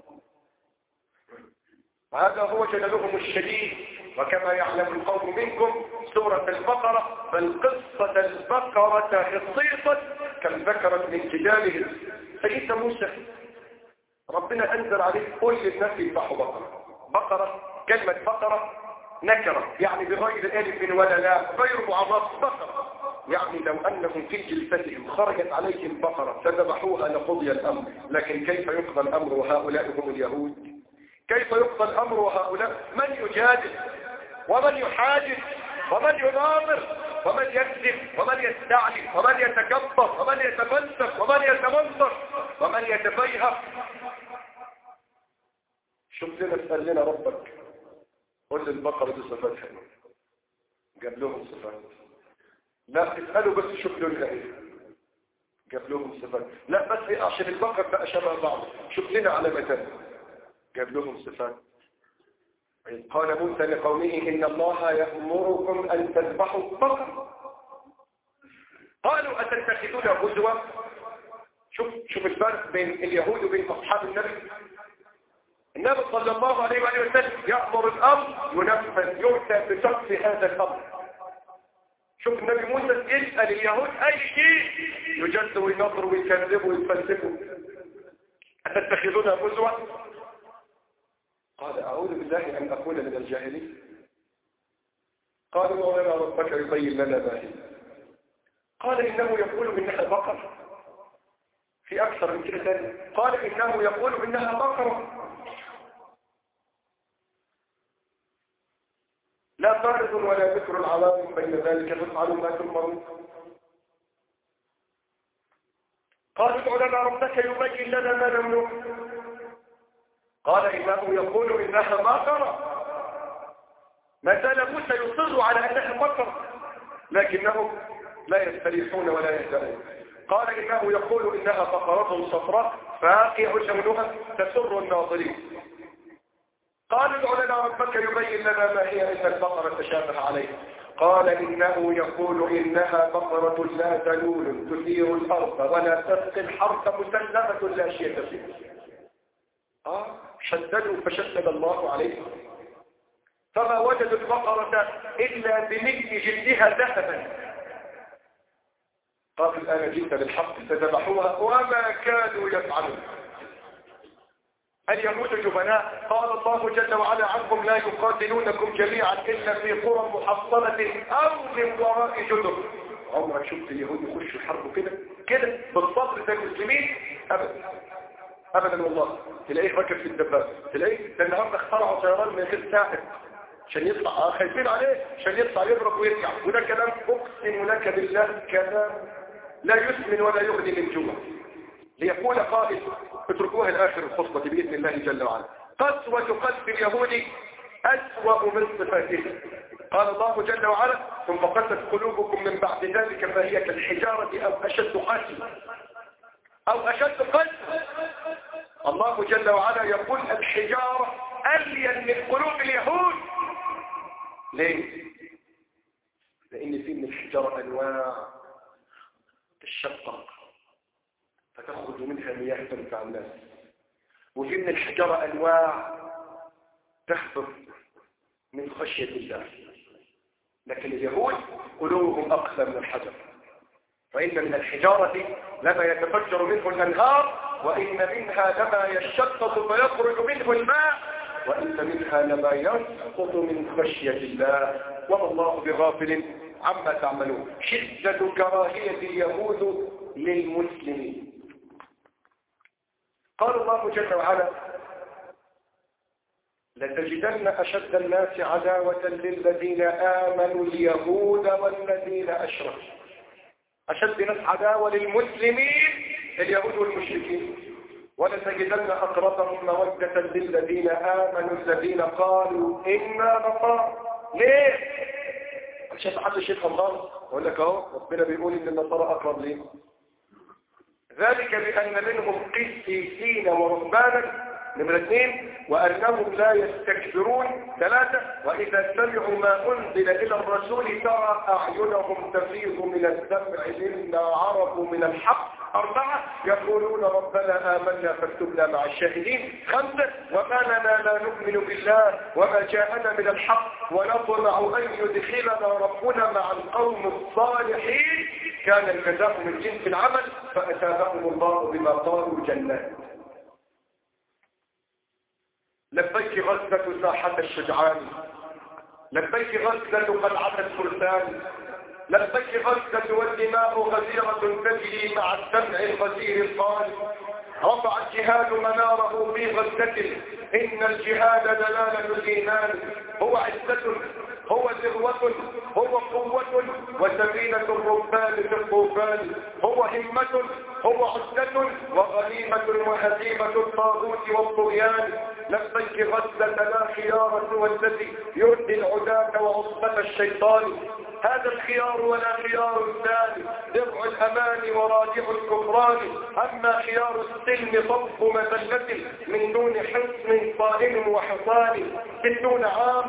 وهذا هو جلالهم الشديد. وكما يعلم القوم منكم سورة البقرة فالقصة البقرة خصيصة كالبكرة من جدالهم. سيدنا موسى ربنا أنزل عليه قل للناس يذبحوا بقرة. كلمة بقرة نكرة يعني بغير ألف ولا لا، غير معرف. بقرة يعني لو أنهم في جلستهم خرجت عليهم بقرة فذبحوها لقضي الأمر. لكن كيف يقضى الأمر وهؤلاء هم اليهود؟ كيف يقضى الأمر وهؤلاء من يجادل ومن يحاجز ومن يناظر ومن يكذب ومن يستعلي ومن يتكبر ومن يتفلسف ومن يتمنظر ومن يتفيهق. شوف لنا اسأل لنا ربك قل البقرة دي صفاتها ايه؟ جاب لهم صفات. لا تسألوا بس شوف لنا ايه؟ جاب لهم صفات. لا بس ايه عشان البقرة بقى شبه بعض شوف لنا علامتين. جاب لهم صفات. قال موسى لقومه إن الله يأمركم أن تذبحوا بقرة. قالوا أتتخذون هزوا؟ شوف الفرق بين اليهود وبين أصحاب النبي. النبي صلى الله عليه وسلم يأمر الأمر ينفذ، يؤتى بسقف هذا الأمر. شوف النبي موسى يسأل اليهود أي شيء يجد وينظر ويكذب ويفلسفوا، أتتخذونها هزوا؟ قال أعوذ بالله أن أكون من الجاهلين. قالوا ولنا ربك يبين لنا ما هي. قال إنه يقول إنها بقرة. في أكثر من كده ثاني قال إنه يقول إنها بقرة لا فارض ولا ذكر العوام بين ذلك فافعلوا ما تؤمرون. قالوا ادع لنا ربك يبين لنا ما نملك. قال إنه يقول إنها بقرة. ما زال موسى يصر على أنها بقرة لكنهم لا يستريحون ولا يهدؤون. قال إنه يقول إنها بقرة صفراء فاقع لونها تسر الناظرين. قال ادع لنا ربك يبين لنا ما هي إن البقرة تشابه عليه. قال إنه يقول إنها بقرة لا ذلول تثير الأرض ولا تسقي الحرث مسلمة لا شيء فيه. شددوا فشدد الله عليهم فما وجدوا البقرة إلا بمثل جلدها ذهبا. قال الآن جئت بالحق فذبحوها وما كانوا يفعلون. اليهود جبناء. قال الله جل وعلا عنهم لا يقاتلونكم جميعا إلا في قرى محصنة أو من وراء جدر. عمرك شفت اليهود يخشوا الحرب كده بالصبر زي المسلمين؟ أبدا أبدا والله. تلاقيه راكب في الدبابة، تلاقيه ده النهارده اخترعوا طيران من غير سائق عشان يطلع خايفين عليه عشان يطلع يضرب ويرجع. وده كلام أقسم لك بالله كلام لا يسمن ولا يغني من جوع. ليقول قائل اتركوها لآخر الخطبة بإذن الله جل وعلا. قسوة قلب اليهود أسوأ من صفاته. قال الله جل وعلا ثم قست قلوبكم من بعد ذلك فهي كالحجارة أو أشد قسوة أو أشد قسوة. الله جل وعلا يقول الحجارة ألين من قلوب اليهود. ليه؟ لأن في من الحجارة أنواع تشقق فتخرج منها مياه تنفع الناس، وفي من الحجارة أنواع تخبر من خشية الله. لكن اليهود قلوبهم أقسى من الحجر. وإن من الحجارة لما يتفجر منه الأنهار وإن منها لما يشقق فيخرج منه الماء وإن منها لما يسقط من خشية الله وما الله بغافل عما تعملون. شدة كراهية اليهود للمسلمين. قال الله جل وعلا لتجدن أشد الناس عداوة للذين آمنوا اليهود والذين أشركوا. أشد ناس عداوة للمسلمين اليهود والمشركين. ولتجدن أقربهم مودة للذين آمنوا الذين قالوا إنا نصارى. ليه؟ عشان حد شيء غلط أقول لك أهو ربنا بيقول إن النصارى أقرب ليه. ذلك بأن منهم قسيسين ورهبانا. نمرة 2 وأنهم لا يستكبرون. 3 وإذا سمعوا ما أنزل إلى الرسول ترى أعينهم تفيض من الدمع مما عرفوا من الحق. 4 يقولون ربنا آمنا فاكتبنا مع الشاهدين. 5 وما لنا لا نؤمن بالله وما جاءنا من الحق ونطمع أن يدخلنا ربنا مع القوم الصالحين كان الجزاء من جنس العمل فأتاهم الله بما قالوا جنات. لبيك غزة ساحة الشجعان، لبيك غزة قلعة الفرسان، لبيك غزة والدماء غزيرة تجري مع الدمع الغزير الطالب. رفع الجهاد مناره في غزة. إن الجهاد دلالة الإيمان. هو عزة، هو ذروة، هو قوة وسفينة الركبان في الطوفان. هو همة، هو عزة وغنيمة وهزيمة الطاغوت والطغيان. لبيك غزة لا خيار سوى الذي يردي العداة وعصبة الشيطان. هذا الخيار ولا خيار الثاني درع الأمان ورادع الكفران. أما خيار السلم صف مذلة من دون حصن صائم وحصان. 60 عاما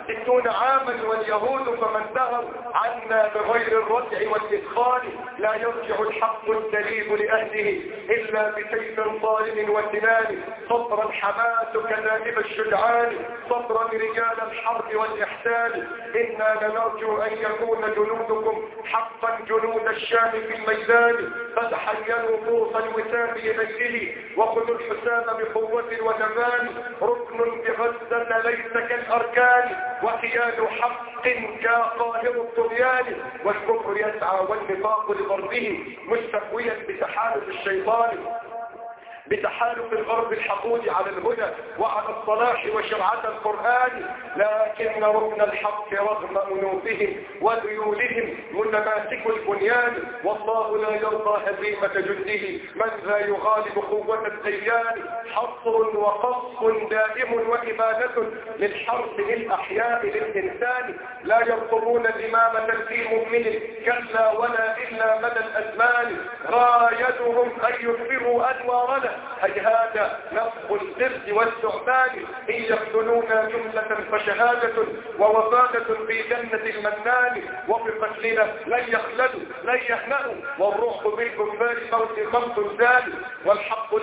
60 عاما واليهود فما انتهوا عنا بغير الردع والإدخال. لا يرجع الحق الدليل لأهله إلا بسيف ظالم وسنان. صبرا حماة كذائب الشجعان، صبرا رجال الحرب والإحسان. إنا لنرجو أن يكون جنودكم حقا جنود الشام في الميدان. فتحينوا طوس الوسام لنجله وخذوا الحسام بقوة وجمال. ركن بغزة ليس كالأركان وكيان حق كقاهر الطغيان. والكفر يسعى والنفاق لغربه مستقويا بتحالف الشيطان، بتحالف الغرب الحقود على الهدى وعلى الصلاح وشرعة القرآن. لكن ركن الحق رغم أنوفهم وذيولهم متماسك البنيان. والله لا يرضى هزيمة جنده من لا يغالب قوة الديان. حصر وقصف دائم وإبادة للحرب للأحياء للإنسان. لا يرقبون الإمامة في مؤمن كلا ولا إلا مدى الأزمان. غايتهم أن يكبروا أنوارنا هيهات نفخ الزرد والثعبان. إن يقتلونا جملة فشهادة ووفادة في جنة المنان. وبقتلنا لن يخلدوا لن يهنأوا والروح بالكفار موت زال. والحق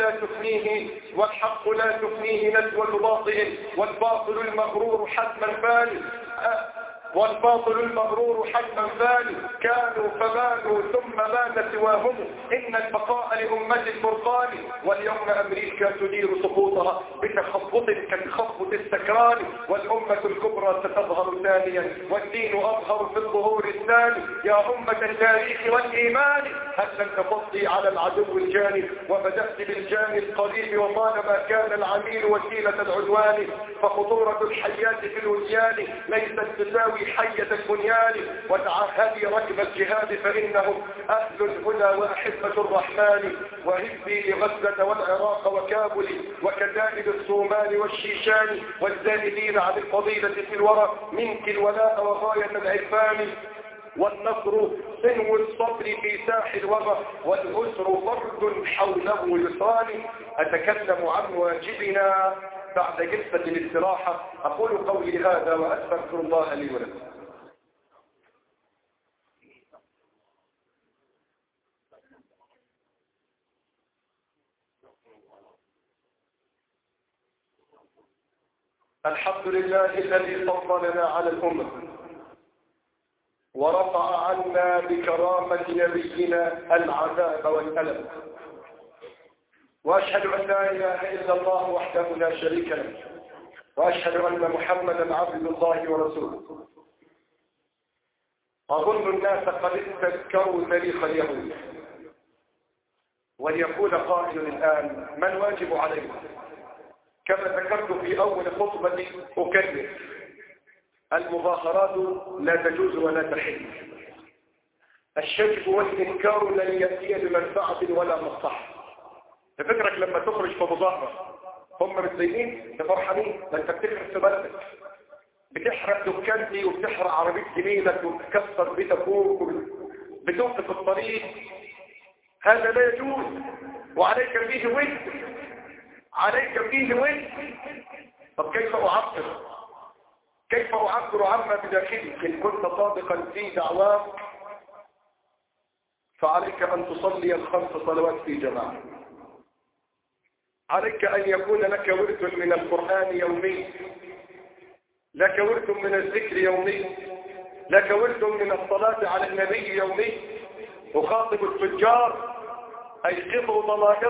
لا تفنيه نسوة باطل والباطل المغرور حتما فاني. كانوا فبانوا ثم بان سواهم. إن البقاء لأمة الفرقان. واليوم أمريكا تدير سقوطها بتخبط كتخبط السكران. والأمة الكبرى ستظهر ثانيا والدين أظهر في الظهور الثاني. يا أمة التاريخ والإيمان هل لن تفضي على العدو الجاني وبدأت بالجاني القريب وطالما كان العميل وسيلة العدوان. فخطورة الحياة في الوديان ليست تساوي حية البنيان. وتعهدي ركب الجهاد فإنهم أهل الهدى وأحبة الرحمن. وهبي لغزة والعراق وكابل وكتائب الصومال والشيشان. والزائدين عن الفضيلة في الورى منك الولاء وغاية العرفان. والنصر سنو الصبر في ساح الوغى والعسر فرد حوله يسران. أتكلم عن واجبنا بعد جلسة الاستراحة. أقول قولي هذا وأستغفر الله لي ولكم. الحمد لله الذي فضلنا على الأمة ورفع عنا بكرامة نبينا العذاب والألم. وأشهد أن لا إله إلا الله وحده لا شريك له وأشهد أن محمدا عبد الله ورسوله. أظن الناس قد استذكروا تاريخ اليهود وليقول قائل الآن ما الواجب علينا؟ كما ذكرت في أول خطبة أكرر المظاهرات لا تجوز ولا تحل. الشجب والإنكار لن يأتي بمنفعة ولا مصلحة. تفكرك لما تخرج في مظاهرة هم متضايقين فرحانين، ده انت بتخرج في بلدك بتحرق دكانتي وبتحرق عربية جميلك وبتكسر بيت ابوك وبتوقف الطريق. هذا لا يجوز وعليك فيه وزر. طب كيف أعبر عما بداخلي؟ إن كنت صادقا في دعواك فعليك أن تصلي ال5 صلوات في جماعة. عليك أن يكون لك ورد من القرآن يومي، لك ورد من الذكر يومي، لك ورد من الصلاة على النبي يومي. أخاطب التجار أيقظوا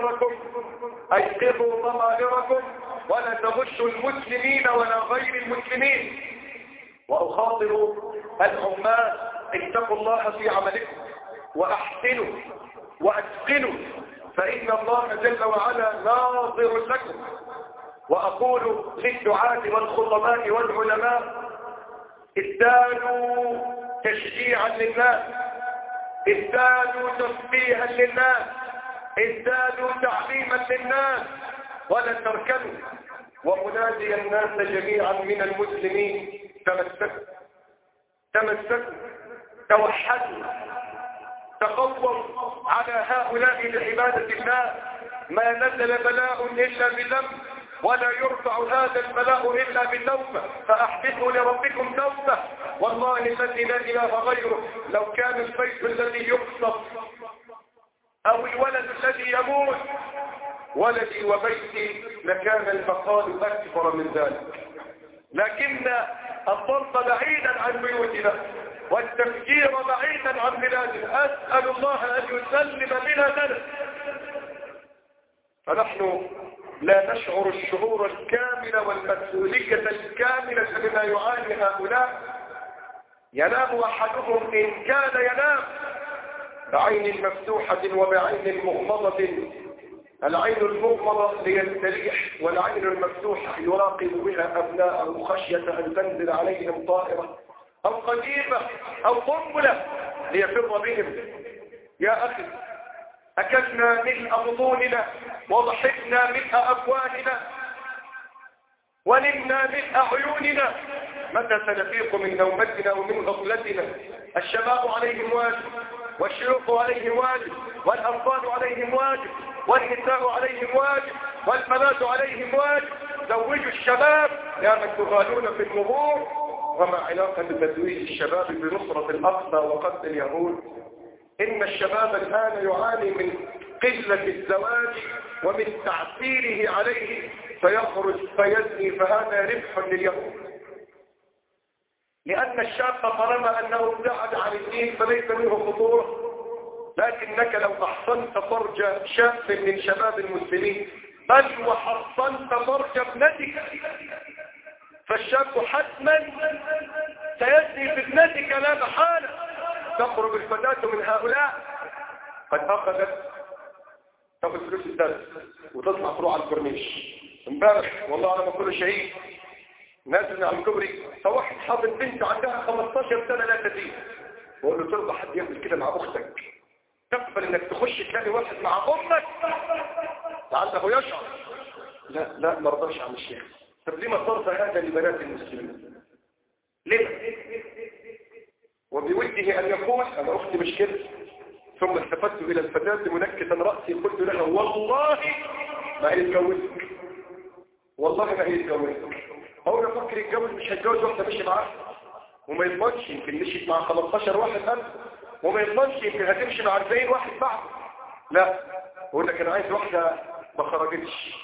ضمائركم ولا تغشوا المسلمين ولا غير المسلمين. وأخاطب العمال اتقوا الله في عملكم وأحسنوا وأتقنوا فإن الله جل وعلا ناظر لكم. وأقول للدعاة والخطباء والعلماء ازدادوا تشجيعا للناس، ازدادوا تسبيحا للناس، ازدادوا تعليما للناس ولا تركنوا. وأنادي الناس جميعا من المسلمين تمسكوا توحدوا تقووا على هؤلاء لعبادة الله. ما نزل بلاء إلا بذنب ولا يرفع هذا البلاء إلا بتوبة، فأحبثوا لربكم توبة. والله الذي لا إله غيره لو كان البيت الذي يقصف أو الولد الذي يموت ولدي وبيتي لكان المقال أكبر من ذلك، لكن الضرب بعيدا عن بيوتنا والتفكير بعيدا عن بلادنا. أسأل الله أن يسلم بلادنا. فنحن لا نشعر الشعور الكامل والمسؤولية الكاملة بما يعاني هؤلاء. ينام أحدهم إن كان ينام بعين مفتوحة وبعين مغمضة، العين المغمضة ليستريح، والعين المفتوحة يراقب بها أبناءه خشية أن تنزل عليهم طائرة أو قذيفة أو قنبلة ليفر بهم. يا أخي، أكلنا ملء بطوننا وضحكنا ملء أفواهنا ونمنا ملء عيوننا، متى سنفيق من نومتنا ومن غفلتنا؟ الشباب عليهم واجب، والشيوخ عليهم واجب، والأطفال عليهم واجب، والنساء عليهم واجب، والبنات عليهم واجب. زوجوا الشباب يا من تغالون في النبور. وما علاقة تزويج الشباب بنصرة الأقصى وقتل اليهود؟ إن الشباب الآن يعاني من قلة الزواج ومن تعسيره عليه، فيخرج فيزني، فهذا ربح لليهود. لأن الشاب طالما أنه ابتعد عن الدين فليس منه خطورة، لكنك لو أحصنت فرج شاب من شباب المسلمين، بل وحصنت فرج ابنتك، فالشاب حتما سيزني بابنتك لا محالة. تخرج الفتاة من هؤلاء قد أخذت تاخذ فلوس الدرس وتطلع تروح على الكورنيش. امبارح والله أنا بقول شهيد نازل على الكوبري، فواحد حاطط بنت عندها 15 سنة لا تزيد، بقول له ترضى حد يعمل كده مع أختك؟ تقبل انك تخش تلاقي واحد مع امك لعله يشعر؟ لا ما رضاش عن الشيخ. طب ليه ما ترضى هذا لبنات المسلمين؟ ليه؟ وبوده ان يقول انا اختي مش كده. ثم التفت الى الفتاة منكسا راسي، قلت لها والله ما هي تجوزك، والله ما هي تجوزك. اول ما افكر يتجوز مش هيتجوز واحده مشي معاه وما يضمنش، يمكن مشيت مع 15 واحد قبل وما يضمنش، يمكن هتمشي مع 40 واحد بعد. لا، اقول لك انا عايز واحده ما خرجتش.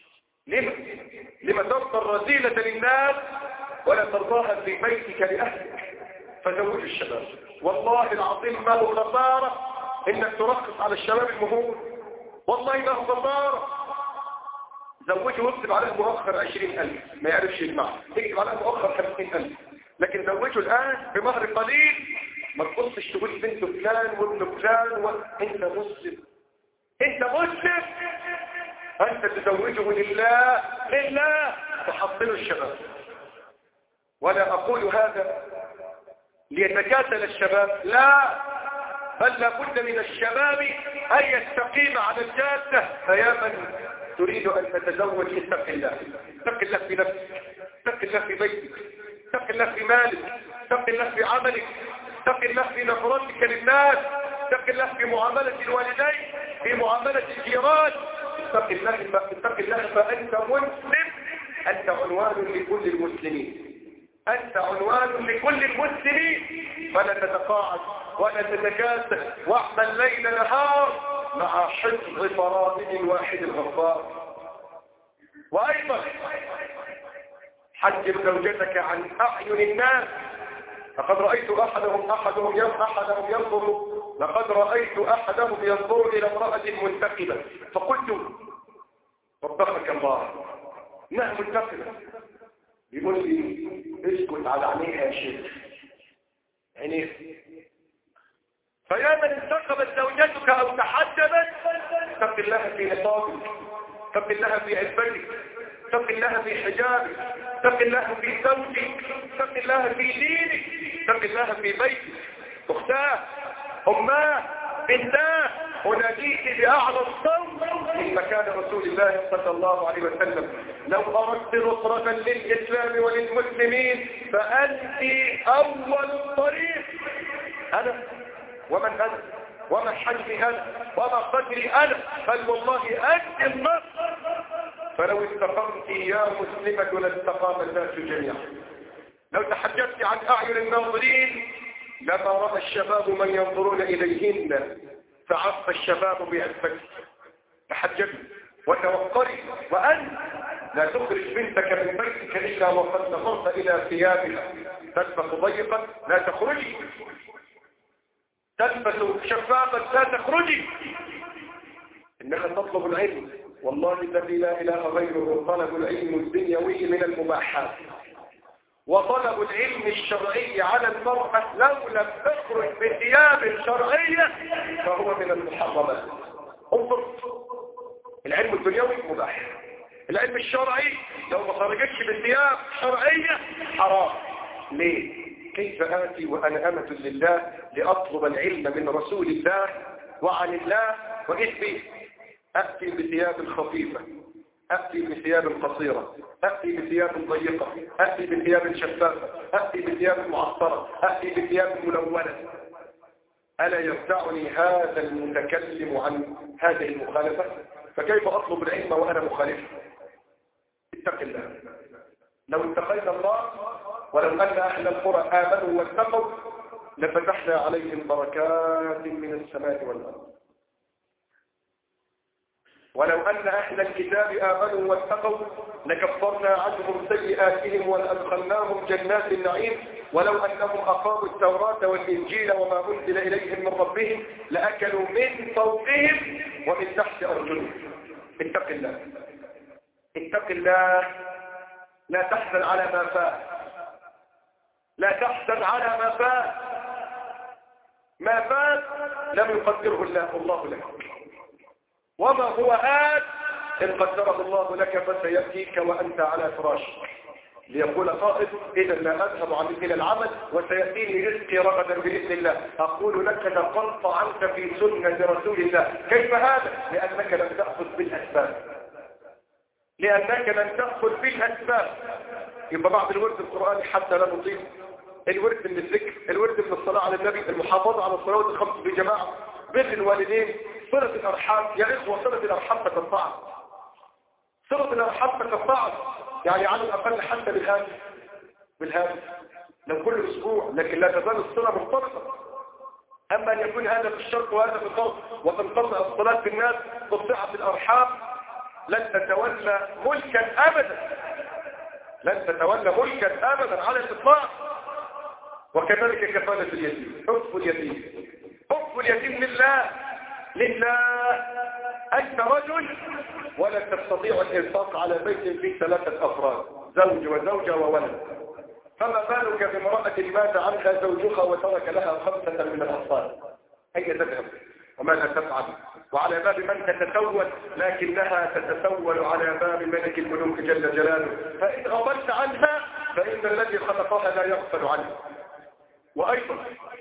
لما ترضى الرذيلة للناس ولا ترضاها في بيتك لأهلك؟ فزوج الشباب. والله العظيم ما هو خسارة انك ترخص على الشباب المهور، والله ما هو خسارة. زوجه واكتب عليه مؤخر 20,000 ما يعرفش يجمع، اكتب عليه مؤخر 50,000، لكن زوجه الآن بمهر قليل. ما تبصش تقول بنت فلان وابن فلان انت مسلم، انت مسلم، انت تزوجه لله تحصلوا الشباب. ولا اقول هذا ليتكاسل الشباب، لا، بل لابد من الشباب ان يستقيم على الجاده. فيا من تريد ان تتزوج اتق الله، اتق الله في نفسك، اتق الله في بيتك، اتق الله في مالك، اتق الله في عملك، اتق الله في نظرتك للناس، اتق الله في معاملة الوالدين، في معاملة الجيران. اتق الله فأنت مسلم، أنت عنوان لكل المسلمين، أنت عنوان لكل المسلمين. فلا تتقاعد ولا تتكاسل، واعمل ليل نهار مع حفظ فرائض الواحد الغفار. وأيضا حجب زوجتك عن أعين الناس. لقد رأيت أحدهم ينظر لقد رأيت أحدهم ينظر إلى امرأة منتقبة، فقلت ربك الله إنها منتقبة. يقول لي اسكت على عينيها يا شيخ، عينيها. فيا من انتقبت زوجتك أو تحجبت، اتق الله في نقابك، اتق الله في عفتك، اتق الله في حجابك، اتق الله في زوجك، اتق الله في دينك، اتق الله في بيتك. اختاه، اماه، بنتاه، أناديك بأعلى الصوت من مكان رسول الله صلى الله عليه وسلم: لو أردت نصرة للإسلام وللمسلمين فأنت أول الطريق. أنا ومن أنا ومن حجمي أنا وما قدري أنا، بل والله أنت النصر. فلو استقمت يا مسلمة لاستقام الناس جميعا. لو تحدثت عن أعين الناظرين لما رأى الشباب من ينظرون إليهن فعف الشباب بأنفسك. تحجبي وتوقري، وأنت لا تخرج بنتك من بيتك إلا وقد نظرت إلى ثيابها تلبس ضيقا لا تخرجي، تلبس شفافا لا تخرجي، إنك تطلب العلم. والله الذي لا إله غيره طلب العلم الدنيوي من المباحات، وطلب العلم الشرعي على المرأة لو لم تخرج بثياب شرعية فهو من المحرمات. انظر، العلم الدنيوي مباح، العلم الشرعي لو ما خرجتش بثياب شرعية حرام. ليه؟ كيف آتي وأنا أمة لله لأطلب العلم من رسول الله وعن الله وإثبي أأتي بثياب خفيفة، أأتي بثياب قصيرة، أأتي بثياب ضيقة، أأتي بثياب شفافة، أأتي بثياب معطرة، أأتي بثياب ملونة. ألا يردعني هذا المتكلم عن هذه المخالفة؟ فكيف أطلب العلم وأنا مخالف؟ اتق الله. لو اتقينا الله ولو أن أهل القرى آمنوا واتقوا لفتحنا عليهم بركات من السماء والأرض. ولو أن أهل الكتاب آمنوا واتقوا لكفرنا عنهم سيئاتهم ولأدخلناهم جنات النعيم. ولو أنهم أقاموا التوراة والإنجيل وما أنزل إليهم من ربهم لأكلوا من فوقهم ومن تحت أرجلهم. اتق الله، اتق الله. لا تحزن على ما فات، لا تحزن على ما فات. ما فات لم يقدره الله لك، وما هو آت إن قدره الله لك فسيأتيك وأنت على فراشك. ليقول قائد إذا لا أذهب إلى العمل وسيأتيني رزقي رغدا بإذن الله. أقول لك نقلت عنك في سنة رسول الله. كيف هذا؟ لأنك لم تأخذ بالأسباب، لأنك لم تأخذ بالأسباب. يبقى بعد الورد القرآني حتى لا نطيل الورد من الذكر، الورد من الصلاة على النبي، المحافظة على الصلوات الخمس بجماعة، بر الوالدين، صلة الأرحام. يا إخوة صلة الأرحام تقطعت، صلة الأرحام تقطعت، يعني على الأقل حتى بالهاتف لو كل أسبوع، لكن لا تزال الصلة مرتبطة. أما أن يكون هذا في الشرق وهذا في الغرب وتنقطع الصلاة بالناس قطعت الأرحام لن تتولى ملكا أبدا، لن تتولى ملكا أبدا على الإطلاق. وكذلك كفالة اليتيم، حب اليتيم، حب اليتيم لله. أنت رجل ولا تستطيع الإنفاق على بيت فيه 3 أفراد، زوج وزوجة وولد، فما بالك بامرأة مات عنها زوجها وترك لها 5 من الأطفال؟ أين تذهب وماذا تفعل؟ وعلى باب من تتسول؟ لكنها تتسول على باب ملك الملوك جل جلاله. فإن غفلت عنها فإن الذي خلقها لا يغفل عنها. وأيضا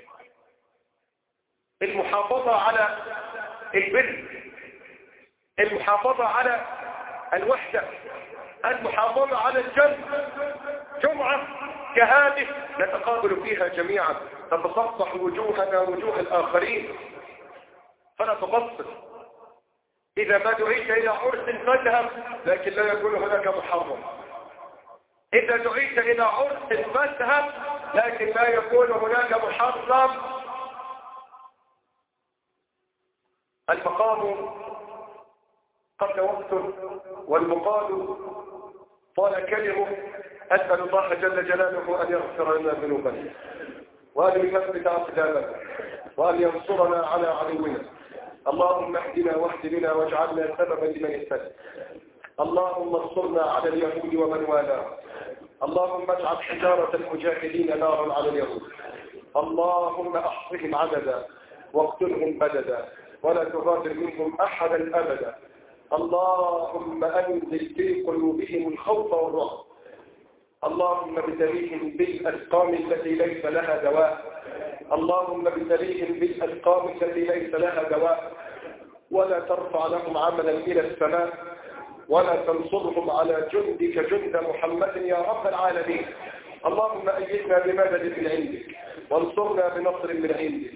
المحافظة على البر، المحافظة على الوحدة، المحافظة على جمعة كهذه نتقابل فيها جميعا، تتصفح وجوهنا وجوه الآخرين، فلا تبصر. إذا ما دعيت إلى عرس فاذهب، لكن لا يكون هناك محرم. إذا دعيت إلى عرس فاذهب، لكن لا يكون هناك محرم. المقام قبل وقت والمقال طال كلمه. أسأل الله جل جلاله أن يغفر لنا ذنوبنا وأن يثبت أقدامنا وأن ينصرنا على عدونا. اللهم اهدنا واهد بنا واجعلنا سببا لمن اهتدى. اللهم انصرنا على اليهود ومن والاه. اللهم اجعل حجارة المجاهدين نارا على اليهود. اللهم احصهم عددا واقتلهم بددا ولا تغادر منهم أحدا أبدا. اللهم أنزل في قلوبهم الخوف والرعب. اللهم ابتليهم بالأسقام التي ليس لها دواء. اللهم ابتليهم بالأسقام التي ليس لها دواء، ولا ترفع لهم عملا إلى السماء، ولا تنصرهم على جندك جند محمد يا رب العالمين. اللهم أيدنا بمدد من عندك وانصرنا بنصر من عندك.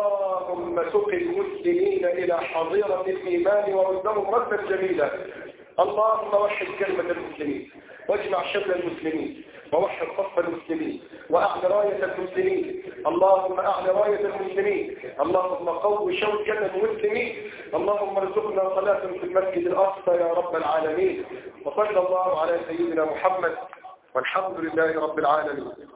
اللهم سق المسلمين إلى حظيرة الإيمان وردهم ردا جميلا. اللهم وحد كلمة المسلمين، واجمع شمل المسلمين، ووحد صف المسلمين، وأعل راية المسلمين. اللهم أعل راية المسلمين، اللهم قو شوكة المسلمين. اللهم ارزقنا صلاة في المسجد الأقصى يا رب العالمين. وصلى الله على سيدنا محمد، والحمد لله رب العالمين.